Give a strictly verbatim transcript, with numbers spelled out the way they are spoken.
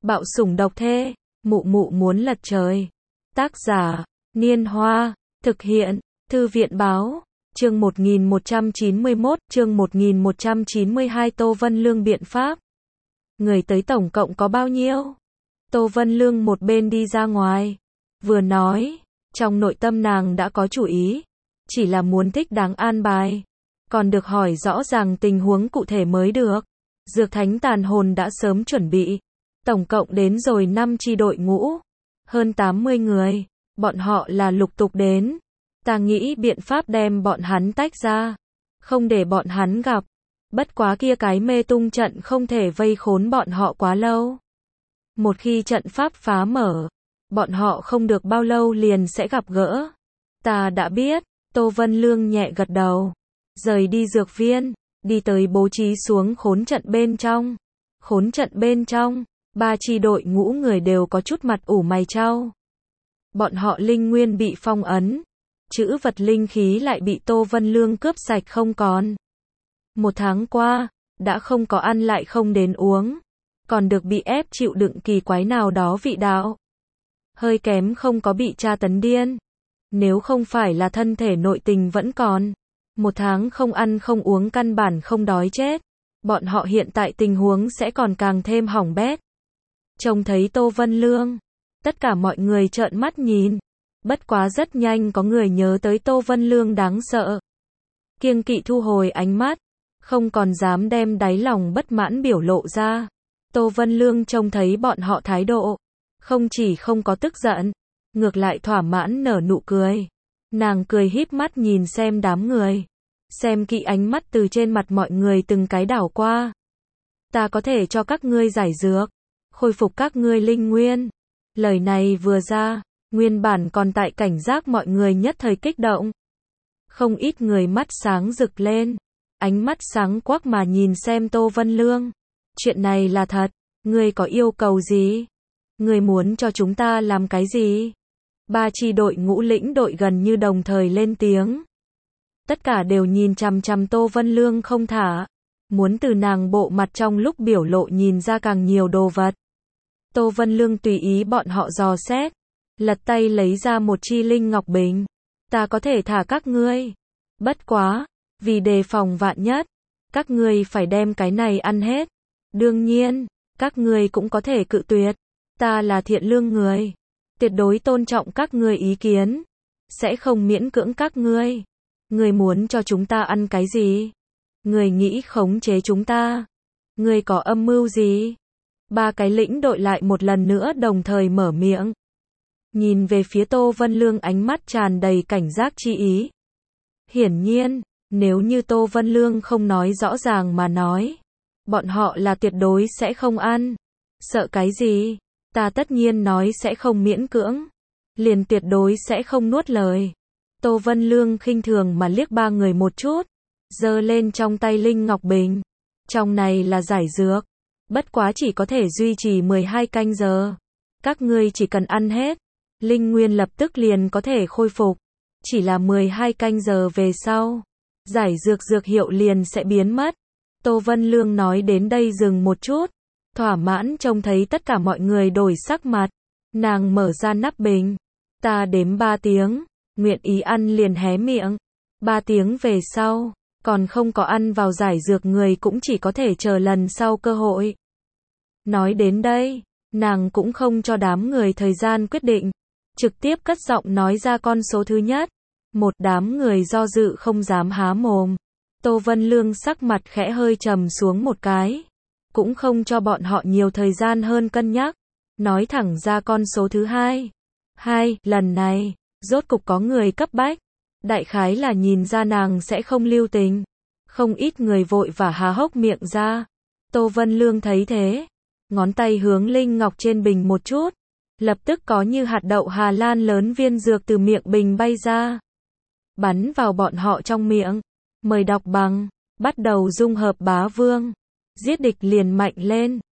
Bạo sủng độc thê, mụ mụ muốn lật trời. Tác giả, Niên Hoa, thực hiện, Thư viện báo, chương một nghìn một trăm chín mươi mốt, chương một nghìn một trăm chín mươi hai Tô Vân Lương biện pháp. Người tới tổng cộng có bao nhiêu? Tô Vân Lương một bên đi ra ngoài, vừa nói, trong nội tâm nàng đã có chủ ý, chỉ là muốn thích đáng an bài, còn được hỏi rõ ràng tình huống cụ thể mới được. Dược thánh tàn hồn đã sớm chuẩn bị, tổng cộng đến rồi năm chi đội ngũ, hơn tám mươi người, bọn họ là lục tục đến. Ta nghĩ biện pháp đem bọn hắn tách ra, không để bọn hắn gặp. Bất quá kia cái mê tung trận không thể vây khốn bọn họ quá lâu. Một khi trận pháp phá mở, bọn họ không được bao lâu liền sẽ gặp gỡ. Ta đã biết, Tô Vân Lương nhẹ gật đầu, rời đi dược viên, đi tới bố trí xuống khốn trận bên trong. Khốn trận bên trong, ba chi đội ngũ người đều có chút mặt ủ mày chau. Bọn họ linh nguyên bị phong ấn, chữ vật linh khí lại bị Tô Vân Lương cướp sạch không còn. Một tháng qua, đã không có ăn lại không đến uống, còn được bị ép chịu đựng kỳ quái nào đó vị đạo. Hơi kém không có bị tra tấn điên. Nếu không phải là thân thể nội tình vẫn còn, một tháng không ăn không uống căn bản không đói chết, bọn họ hiện tại tình huống sẽ còn càng thêm hỏng bét. Trông thấy Tô Vân Lương, tất cả mọi người trợn mắt nhìn. Bất quá rất nhanh có người nhớ tới Tô Vân Lương đáng sợ. Kiêng kỵ thu hồi ánh mắt, không còn dám đem đáy lòng bất mãn biểu lộ ra. Tô Vân Lương trông thấy bọn họ thái độ, không chỉ không có tức giận, ngược lại thỏa mãn nở nụ cười. Nàng cười híp mắt nhìn xem đám người, xem kỹ ánh mắt từ trên mặt mọi người từng cái đảo qua. Ta có thể cho các ngươi giải dược, khôi phục các ngươi linh nguyên. Lời này vừa ra, nguyên bản còn tại cảnh giác mọi người nhất thời kích động. Không ít người mắt sáng rực lên, ánh mắt sáng quắc mà nhìn xem Tô Vân Lương. Chuyện này là thật, ngươi có yêu cầu gì? Ngươi muốn cho chúng ta làm cái gì? Ba chi đội ngũ lĩnh đội gần như đồng thời lên tiếng. Tất cả đều nhìn chằm chằm Tô Vân Lương không thả, muốn từ nàng bộ mặt trong lúc biểu lộ nhìn ra càng nhiều đồ vật. Tô Vân Lương tùy ý bọn họ dò xét, lật tay lấy ra một chi linh ngọc bình. Ta có thể thả các ngươi. Bất quá, vì đề phòng vạn nhất, các ngươi phải đem cái này ăn hết. Đương nhiên, các ngươi cũng có thể cự tuyệt. Ta là thiện lương người, tuyệt đối tôn trọng các ngươi ý kiến, sẽ không miễn cưỡng các ngươi. Ngươi muốn cho chúng ta ăn cái gì? Ngươi nghĩ khống chế chúng ta? Ngươi có âm mưu gì? Ba cái lĩnh đội lại một lần nữa đồng thời mở miệng. Nhìn về phía Tô Vân Lương ánh mắt tràn đầy cảnh giác chi ý. Hiển nhiên, nếu như Tô Vân Lương không nói rõ ràng mà nói, bọn họ là tuyệt đối sẽ không ăn. Sợ cái gì? Ta tất nhiên nói sẽ không miễn cưỡng, liền tuyệt đối sẽ không nuốt lời. Tô Vân Lương khinh thường mà liếc ba người một chút, giơ lên trong tay linh ngọc bình. Trong này là giải dược, bất quá chỉ có thể duy trì mười hai canh giờ. Các ngươi chỉ cần ăn hết, linh nguyên lập tức liền có thể khôi phục. Chỉ là mười hai canh giờ về sau, giải dược dược hiệu liền sẽ biến mất. Tô Vân Lương nói đến đây dừng một chút, thỏa mãn trông thấy tất cả mọi người đổi sắc mặt. Nàng mở ra nắp bình. Ta đếm ba tiếng, nguyện ý ăn liền hé miệng. Ba tiếng về sau, còn không có ăn vào giải dược người cũng chỉ có thể chờ lần sau cơ hội. Nói đến đây, nàng cũng không cho đám người thời gian quyết định, trực tiếp cất giọng nói ra con số thứ nhất. Một đám người do dự không dám há mồm. Tô Vân Lương sắc mặt khẽ hơi trầm xuống một cái, cũng không cho bọn họ nhiều thời gian hơn cân nhắc, nói thẳng ra con số thứ hai. Hai, lần này, rốt cục có người cấp bách, đại khái là nhìn ra nàng sẽ không lưu tình. Không ít người vội và há hốc miệng ra. Tô Vân Lương thấy thế, ngón tay hướng linh ngọc trên bình một chút, lập tức có như hạt đậu Hà Lan lớn viên dược từ miệng bình bay ra, bắn vào bọn họ trong miệng. Mời đọc bằng, bắt đầu dung hợp bá vương, giết địch liền mạnh lên.